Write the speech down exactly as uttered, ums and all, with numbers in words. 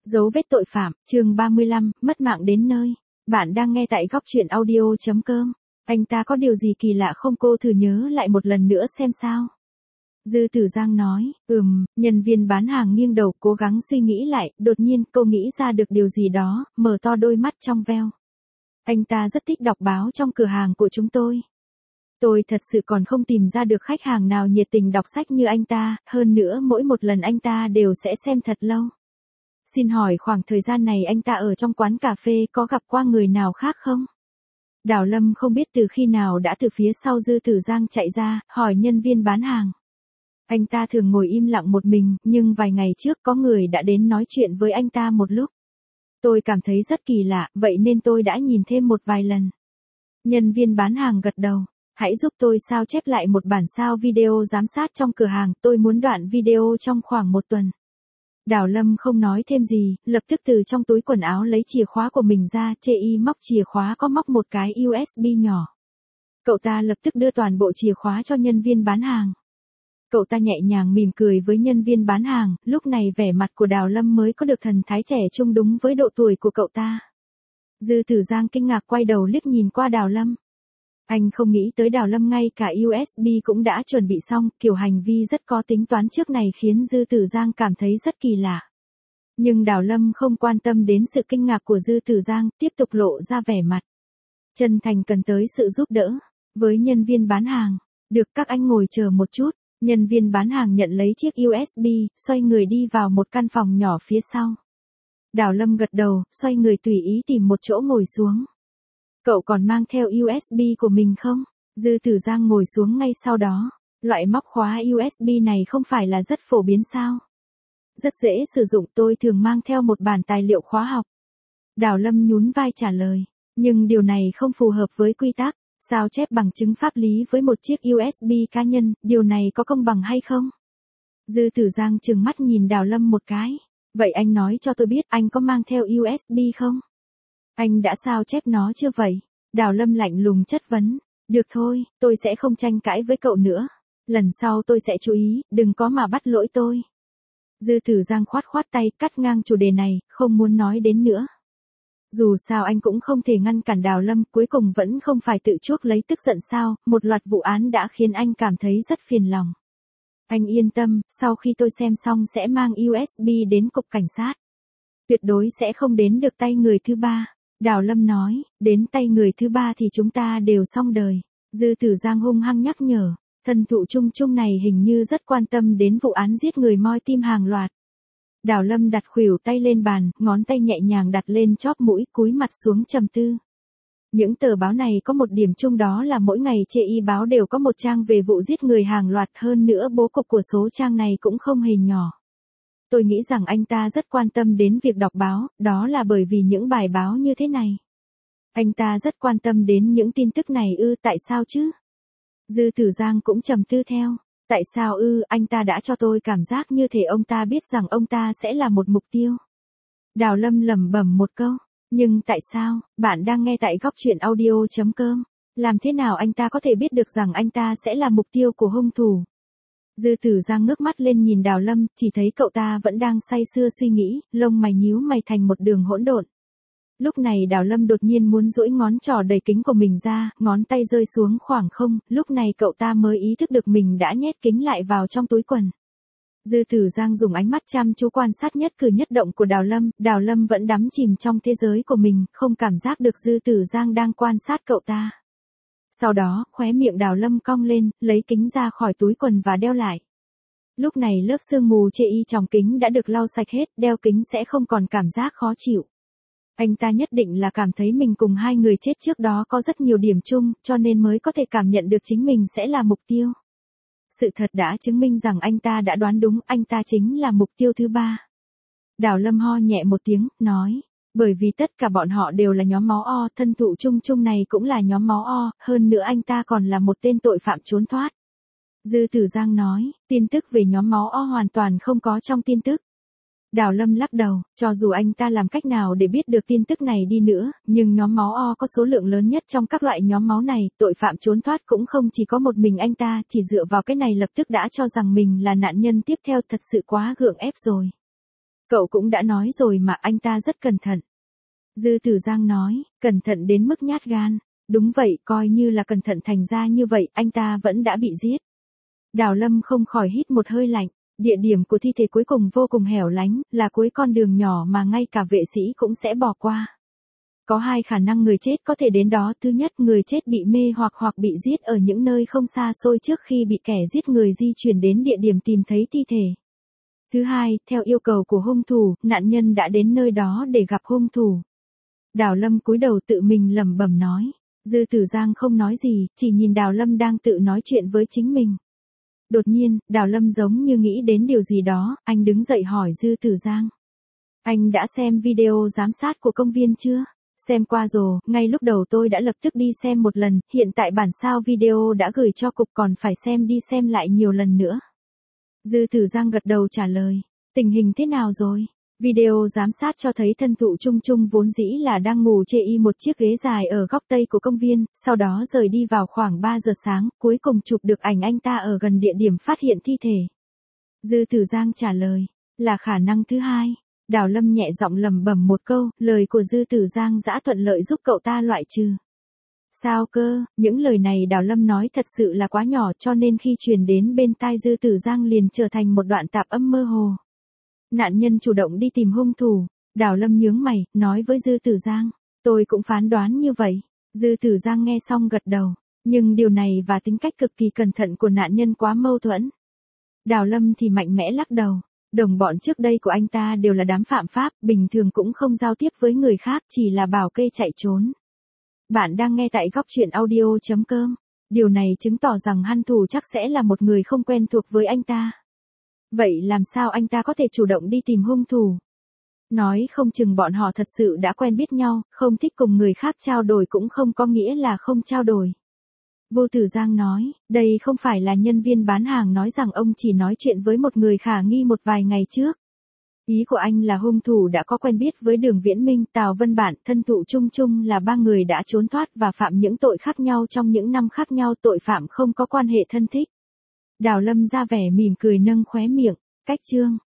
Dấu vết tội phạm, chương ba mươi lăm, mất mạng đến nơi. Bạn đang nghe tại góc truyện audio.com. Anh ta có điều gì kỳ lạ không, cô thử nhớ lại một lần nữa xem sao. Dư Tử Giang nói, ừm, nhân viên bán hàng nghiêng đầu cố gắng suy nghĩ lại, đột nhiên cô nghĩ ra được điều gì đó, mở to đôi mắt trong veo. Anh ta rất thích đọc báo trong cửa hàng của chúng tôi. Tôi thật sự còn không tìm ra được khách hàng nào nhiệt tình đọc sách như anh ta, hơn nữa mỗi một lần anh ta đều sẽ xem thật lâu. Xin hỏi khoảng thời gian này anh ta ở trong quán cà phê có gặp qua người nào khác không? Đào Lâm không biết từ khi nào đã từ phía sau Dư Tử Giang chạy ra, hỏi nhân viên bán hàng. Anh ta thường ngồi im lặng một mình, nhưng vài ngày trước có người đã đến nói chuyện với anh ta một lúc. Tôi cảm thấy rất kỳ lạ, vậy nên tôi đã nhìn thêm một vài lần. Nhân viên bán hàng gật đầu. Hãy giúp tôi sao chép lại một bản sao video giám sát trong cửa hàng, tôi muốn đoạn video trong khoảng một tuần. Đào Lâm không nói thêm gì, lập tức từ trong túi quần áo lấy chìa khóa của mình ra, chê y móc chìa khóa có móc một cái u ét bê nhỏ. Cậu ta lập tức đưa toàn bộ chìa khóa cho nhân viên bán hàng. Cậu ta nhẹ nhàng mỉm cười với nhân viên bán hàng, lúc này vẻ mặt của Đào Lâm mới có được thần thái trẻ trung đúng với độ tuổi của cậu ta. Dư Tử Giang kinh ngạc quay đầu liếc nhìn qua Đào Lâm. Anh không nghĩ tới Đào Lâm ngay cả u ét bê cũng đã chuẩn bị xong, kiểu hành vi rất có tính toán trước này khiến Dư Tử Giang cảm thấy rất kỳ lạ. Nhưng Đào Lâm không quan tâm đến sự kinh ngạc của Dư Tử Giang, tiếp tục lộ ra vẻ mặt chân thành cần tới sự giúp đỡ. Với nhân viên bán hàng, được các anh ngồi chờ một chút, nhân viên bán hàng nhận lấy chiếc u ét bê, xoay người đi vào một căn phòng nhỏ phía sau. Đào Lâm gật đầu, xoay người tùy ý tìm một chỗ ngồi xuống. Cậu còn mang theo u ét bê của mình không? Dư Tử Giang ngồi xuống ngay sau đó. Loại móc khóa u ét bê này không phải là rất phổ biến sao? Rất dễ sử dụng, tôi thường mang theo một bản tài liệu khóa học. Đào Lâm nhún vai trả lời. Nhưng điều này không phù hợp với quy tắc. Sao chép bằng chứng pháp lý với một chiếc u ét bê cá nhân, điều này có công bằng hay không? Dư Tử Giang trừng mắt nhìn Đào Lâm một cái. Vậy anh nói cho tôi biết anh có mang theo u ét bê không? Anh đã sao chép nó chưa vậy? Đào Lâm lạnh lùng chất vấn. Được thôi, tôi sẽ không tranh cãi với cậu nữa. Lần sau tôi sẽ chú ý, đừng có mà bắt lỗi tôi. Dư Tử Giang khoát khoát tay cắt ngang chủ đề này, không muốn nói đến nữa. Dù sao anh cũng không thể ngăn cản Đào Lâm, cuối cùng vẫn không phải tự chuốc lấy tức giận sao, một loạt vụ án đã khiến anh cảm thấy rất phiền lòng. Anh yên tâm, sau khi tôi xem xong sẽ mang u ét bê đến cục cảnh sát. Tuyệt đối sẽ không đến được tay người thứ ba. Đào Lâm nói, đến tay người thứ ba thì chúng ta đều xong đời. Dư Tử Giang hung hăng nhắc nhở, thần thụ Trung Trung này hình như rất quan tâm đến vụ án giết người moi tim hàng loạt. Đào Lâm đặt khuỷu tay lên bàn, ngón tay nhẹ nhàng đặt lên chóp mũi, cúi mặt xuống trầm tư. Những tờ báo này có một điểm chung đó là mỗi ngày chê y báo đều có một trang về vụ giết người hàng loạt, hơn nữa bố cục của số trang này cũng không hề nhỏ. Tôi nghĩ rằng anh ta rất quan tâm đến việc đọc báo, đó là bởi vì những bài báo như thế này. Anh ta rất quan tâm đến những tin tức này ư, tại sao chứ? Dư Tử Giang cũng trầm tư theo. Tại sao ư, anh ta đã cho tôi cảm giác như thể ông ta biết rằng ông ta sẽ là một mục tiêu. Đào Lâm lẩm bẩm một câu. Nhưng tại sao, bạn đang nghe tại góc truyện audio.com. Làm thế nào anh ta có thể biết được rằng anh ta sẽ là mục tiêu của hung thủ? Dư Tử Giang ngước mắt lên nhìn Đào Lâm, chỉ thấy cậu ta vẫn đang say sưa suy nghĩ, lông mày nhíu mày thành một đường hỗn độn. Lúc này Đào Lâm đột nhiên muốn duỗi ngón trỏ đầy kính của mình ra, ngón tay rơi xuống khoảng không, lúc này cậu ta mới ý thức được mình đã nhét kính lại vào trong túi quần. Dư Tử Giang dùng ánh mắt chăm chú quan sát nhất cử nhất động của Đào Lâm, Đào Lâm vẫn đắm chìm trong thế giới của mình, không cảm giác được Dư Tử Giang đang quan sát cậu ta. Sau đó, khóe miệng Đào Lâm cong lên, lấy kính ra khỏi túi quần và đeo lại. Lúc này lớp sương mù chê y trong kính đã được lau sạch hết, đeo kính sẽ không còn cảm giác khó chịu. Anh ta nhất định là cảm thấy mình cùng hai người chết trước đó có rất nhiều điểm chung, cho nên mới có thể cảm nhận được chính mình sẽ là mục tiêu. Sự thật đã chứng minh rằng anh ta đã đoán đúng, anh ta chính là mục tiêu thứ ba. Đào Lâm ho nhẹ một tiếng, nói. Bởi vì tất cả bọn họ đều là nhóm máu O, thân thụ Trung Trung này cũng là nhóm máu O, hơn nữa anh ta còn là một tên tội phạm trốn thoát. Dư Tử Giang nói, tin tức về nhóm máu O hoàn toàn không có trong tin tức. Đào Lâm lắc đầu, cho dù anh ta làm cách nào để biết được tin tức này đi nữa, nhưng nhóm máu O có số lượng lớn nhất trong các loại nhóm máu này, tội phạm trốn thoát cũng không chỉ có một mình anh ta, chỉ dựa vào cái này lập tức đã cho rằng mình là nạn nhân tiếp theo, thật sự quá gượng ép rồi. Cậu cũng đã nói rồi mà, anh ta rất cẩn thận. Dư Tử Giang nói, cẩn thận đến mức nhát gan. Đúng vậy, coi như là cẩn thận, thành ra như vậy, anh ta vẫn đã bị giết. Đào Lâm không khỏi hít một hơi lạnh. Địa điểm của thi thể cuối cùng vô cùng hẻo lánh, là cuối con đường nhỏ mà ngay cả vệ sĩ cũng sẽ bỏ qua. Có hai khả năng người chết có thể đến đó. Thứ nhất, người chết bị mê hoặc hoặc bị giết ở những nơi không xa xôi trước khi bị kẻ giết người di chuyển đến địa điểm tìm thấy thi thể. Thứ hai, theo yêu cầu của hung thủ, nạn nhân đã đến nơi đó để gặp hung thủ. Đào Lâm cúi đầu tự mình lẩm bẩm nói. Dư Tử Giang không nói gì, chỉ nhìn Đào Lâm đang tự nói chuyện với chính mình. Đột nhiên, Đào Lâm giống như nghĩ đến điều gì đó, anh đứng dậy hỏi Dư Tử Giang. Anh đã xem video giám sát của công viên chưa? Xem qua rồi, ngay lúc đầu tôi đã lập tức đi xem một lần, hiện tại bản sao video đã gửi cho cục, còn phải xem đi xem lại nhiều lần nữa. Dư Tử Giang gật đầu trả lời. Tình hình thế nào rồi? Video giám sát cho thấy thân thụ Trung Trung vốn dĩ là đang ngủ chê y một chiếc ghế dài ở góc tây của công viên, sau đó rời đi vào khoảng ba giờ sáng, cuối cùng chụp được ảnh anh ta ở gần địa điểm phát hiện thi thể. Dư Tử Giang trả lời, là khả năng thứ hai. Đào Lâm nhẹ giọng lẩm bẩm một câu, lời của Dư Tử Giang đã thuận lợi giúp cậu ta loại trừ. Sao cơ, những lời này Đào Lâm nói thật sự là quá nhỏ, cho nên khi truyền đến bên tai Dư Tử Giang liền trở thành một đoạn tạp âm mơ hồ. Nạn nhân chủ động đi tìm hung thủ. Đào Lâm nhướng mày, nói với Dư Tử Giang. Tôi cũng phán đoán như vậy. Dư Tử Giang nghe xong gật đầu. Nhưng điều này và tính cách cực kỳ cẩn thận của nạn nhân quá mâu thuẫn. Đào Lâm thì mạnh mẽ lắc đầu. Đồng bọn trước đây của anh ta đều là đám phạm pháp, bình thường cũng không giao tiếp với người khác, chỉ là bảo kê chạy trốn. Bạn đang nghe tại góc truyện audio chấm com. Điều này chứng tỏ rằng hung thủ chắc sẽ là một người không quen thuộc với anh ta. Vậy làm sao anh ta có thể chủ động đi tìm hung thủ? Nói không chừng bọn họ thật sự đã quen biết nhau, không thích cùng người khác trao đổi cũng không có nghĩa là không trao đổi. Vô Tử Giang nói, đây không phải là nhân viên bán hàng nói rằng ông chỉ nói chuyện với một người khả nghi một vài ngày trước. Ý của anh là hung thủ đã có quen biết với Đường Viễn Minh, Tào Vân Bản, thân thụ Trung Trung là ba người đã trốn thoát và phạm những tội khác nhau trong những năm khác nhau, tội phạm không có quan hệ thân thích. Đào Lâm ra vẻ mỉm cười nâng khóe miệng, cách chương.